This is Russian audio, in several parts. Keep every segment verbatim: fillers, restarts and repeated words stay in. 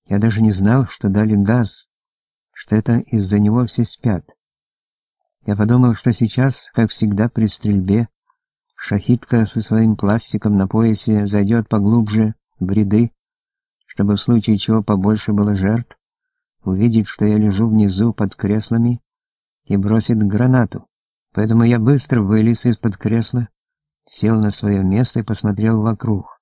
Я даже не знал, что дали газ, что это из-за него все спят. Я подумал, что сейчас, как всегда при стрельбе, шахидка со своим пластиком на поясе зайдет поглубже в ряды, чтобы в случае чего побольше было жертв, увидит, что я лежу внизу под креслами и бросит гранату. Поэтому я быстро вылез из-под кресла, сел на свое место и посмотрел вокруг.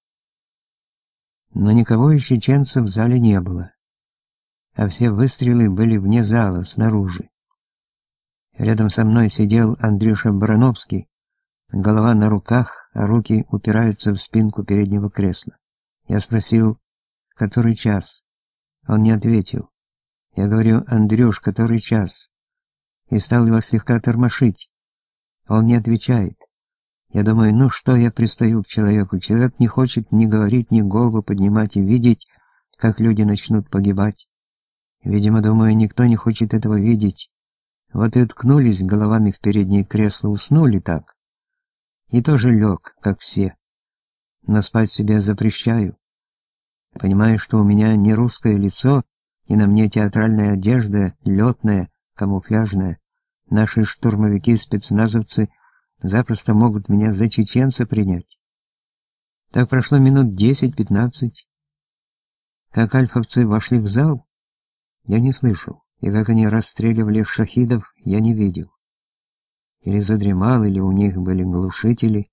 Но никого из чеченцев в зале не было, а все выстрелы были вне зала, снаружи. Рядом со мной сидел Андрюша Барановский, голова на руках, а руки упираются в спинку переднего кресла. Я спросил, который час? Он не ответил. Я говорю: Андрюш, который час? И стал его слегка тормошить. Он не отвечает. Я думаю, ну что я пристаю к человеку? Человек не хочет ни говорить, ни голову поднимать и видеть, как люди начнут погибать. Видимо, думаю, никто не хочет этого видеть. Вот и уткнулись головами в переднее кресло, уснули так. И тоже лег, как все. Но спать себе запрещаю. Понимаю, что у меня не русское лицо, и на мне театральная одежда, летная, камуфляжная. Наши штурмовики-спецназовцы запросто могут меня за чеченца принять. Так прошло минут десять-пятнадцать. Как альфовцы вошли в зал, я не слышал, и как они расстреливали шахидов, я не видел. Или задремал, или у них были глушители.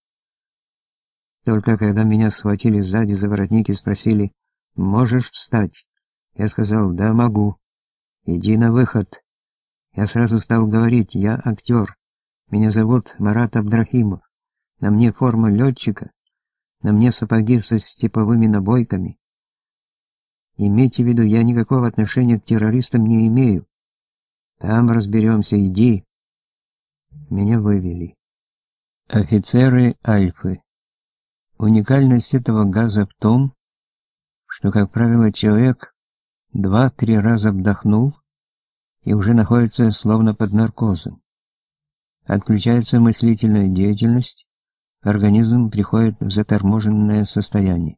Только когда меня схватили сзади за воротник и спросили: «Можешь встать?» Я сказал: «Да, могу. Иди на выход». Я сразу стал говорить: «Я актер. Меня зовут Марат Абдрахимов. На мне форма летчика, на мне сапоги со степовыми набойками. Имейте в виду, я никакого отношения к террористам не имею. Там разберемся, иди». Меня вывели. Офицеры Альфы. Уникальность этого газа в том, что, как правило, человек два-три раза вдохнул и уже находится словно под наркозом. Отключается мыслительная деятельность, организм приходит в заторможенное состояние.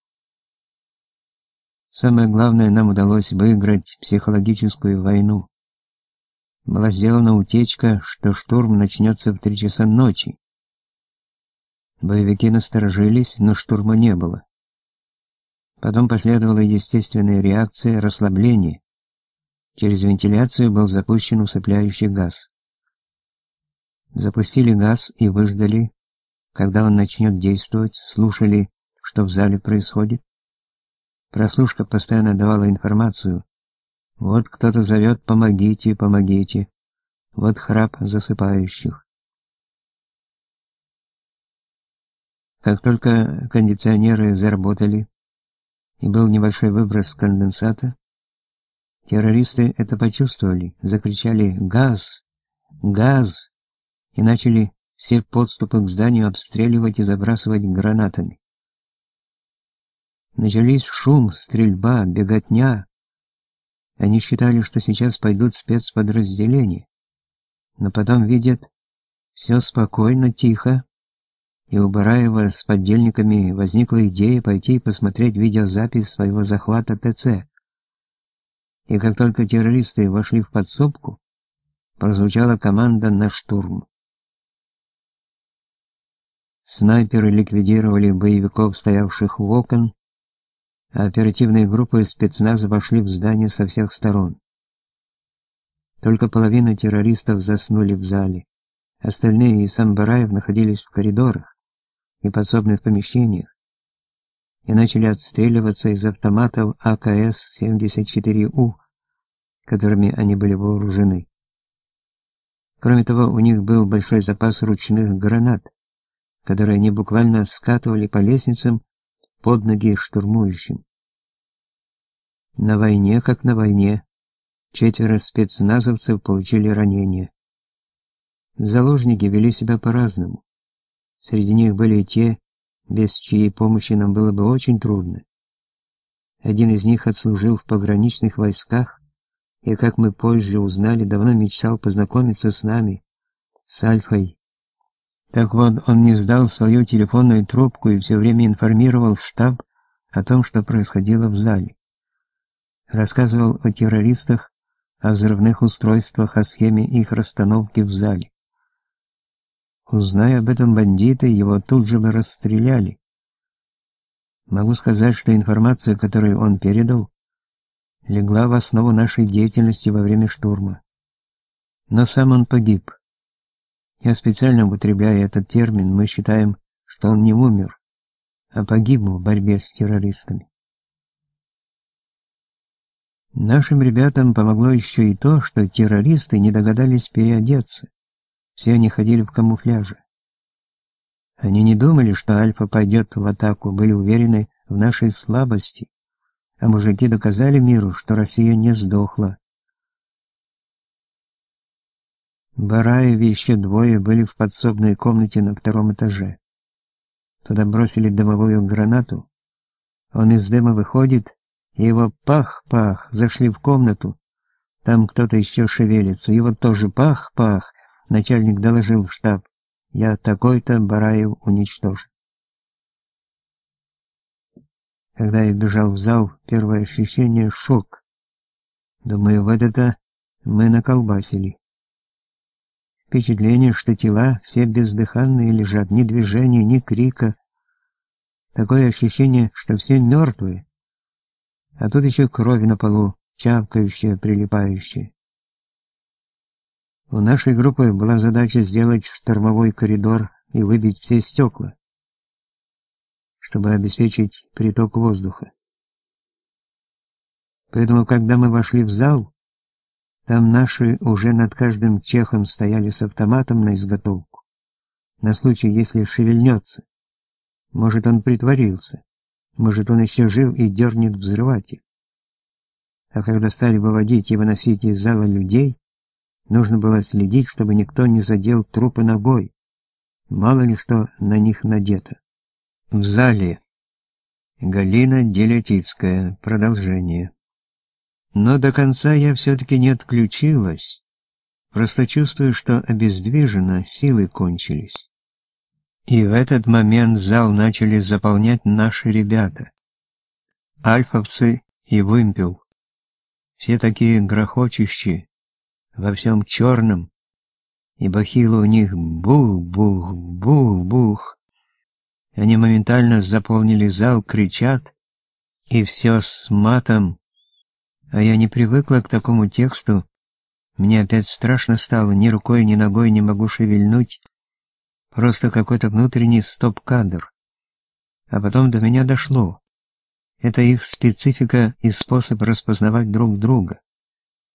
Самое главное, нам удалось выиграть психологическую войну. Была сделана утечка, что штурм начнется в три часа ночи. Боевики насторожились, но штурма не было. Потом последовала естественная реакция расслабления. Через вентиляцию был запущен усыпляющий газ. Запустили газ и выждали, когда он начнет действовать, слушали, что в зале происходит. Прослушка постоянно давала информацию. Вот кто-то зовет: «Помогите, помогите». Вот храп засыпающих. Как только кондиционеры заработали и был небольшой выброс конденсата, террористы это почувствовали, закричали: «Газ! Газ!» и начали все подступы к зданию обстреливать и забрасывать гранатами. Начались шум, стрельба, беготня. Они считали, что сейчас пойдут спецподразделения, но потом видят, все спокойно, тихо, и у Бараева с подельниками возникла идея пойти посмотреть видеозапись своего захвата ТЦ. И как только террористы вошли в подсобку, прозвучала команда на штурм. Снайперы ликвидировали боевиков, стоявших у окон, а оперативные группы спецназа вошли в здание со всех сторон. Только половина террористов заснули в зале. Остальные и сам Бараев находились в коридорах и подсобных помещениях и начали отстреливаться из автоматов А К С семьдесят четыре У, которыми они были вооружены. Кроме того, у них был большой запас ручных гранат, которые они буквально скатывали по лестницам под ноги штурмующим. На войне, как на войне, четверо спецназовцев получили ранения. Заложники вели себя по-разному. Среди них были и те, без чьей помощи нам было бы очень трудно. Один из них отслужил в пограничных войсках и, как мы позже узнали, давно мечтал познакомиться с нами, с Альфой. Так вот, он не сдал свою телефонную трубку и все время информировал штаб о том, что происходило в зале. рассказывал о террористах, о взрывных устройствах, о схеме их расстановки в зале. Узная об этом бандиты, его тут же бы расстреляли. Могу сказать, что информация, которую он передал, легла в основу нашей деятельности во время штурма. Но сам он погиб. Я специально употребляю этот термин, мы считаем, что он не умер, а погиб в борьбе с террористами. Нашим ребятам помогло еще и то, что террористы не догадались переодеться. Все они ходили в камуфляже. Они не думали, что Альфа пойдет в атаку, были уверены в нашей слабости, а мужики доказали миру, что Россия не сдохла. Бараев и еще двое были в подсобной комнате на втором этаже. Туда бросили дымовую гранату. Он из дыма выходит, и его пах-пах, зашли в комнату. Там кто-то еще шевелится, его тоже пах-пах. Начальник доложил в штаб: я такой-то, Бараев уничтожен. Когда я бежал в зал, первое ощущение — шок. Думаю, вот это мы наколбасили. Впечатление, что тела все бездыханные лежат, ни движения, ни крика. Такое ощущение, что все мертвые. А тут еще кровь на полу, чавкающая, прилипающая. У нашей группы была задача сделать штормовой коридор и выбить все стекла, чтобы обеспечить приток воздуха. Поэтому, когда мы вошли в зал, там наши уже над каждым чехом стояли с автоматом на изготовку, на случай, если шевельнется. Может, он притворился, может, он еще жив и дернет взрыватель. А когда стали выводить и выносить из зала людей, нужно было следить, чтобы никто не задел трупы ногой. Мало ли что на них надето. В зале. Галина Делятицкая. Продолжение. Но до конца я все-таки не отключилась. Просто чувствую, что обездвижена, силы кончились. И в этот момент зал начали заполнять наши ребята. Альфовцы и вымпел. Все такие грохочущие, во всем черном, и бахилы у них бух-бух-бух-бух. Они моментально заполнили зал, кричат, и все с матом. А я не привыкла к такому тексту. Мне опять страшно стало, ни рукой, ни ногой не могу шевельнуть. Просто какой-то внутренний стоп-кадр. А потом до меня дошло. Это их специфика и способ распознавать друг друга.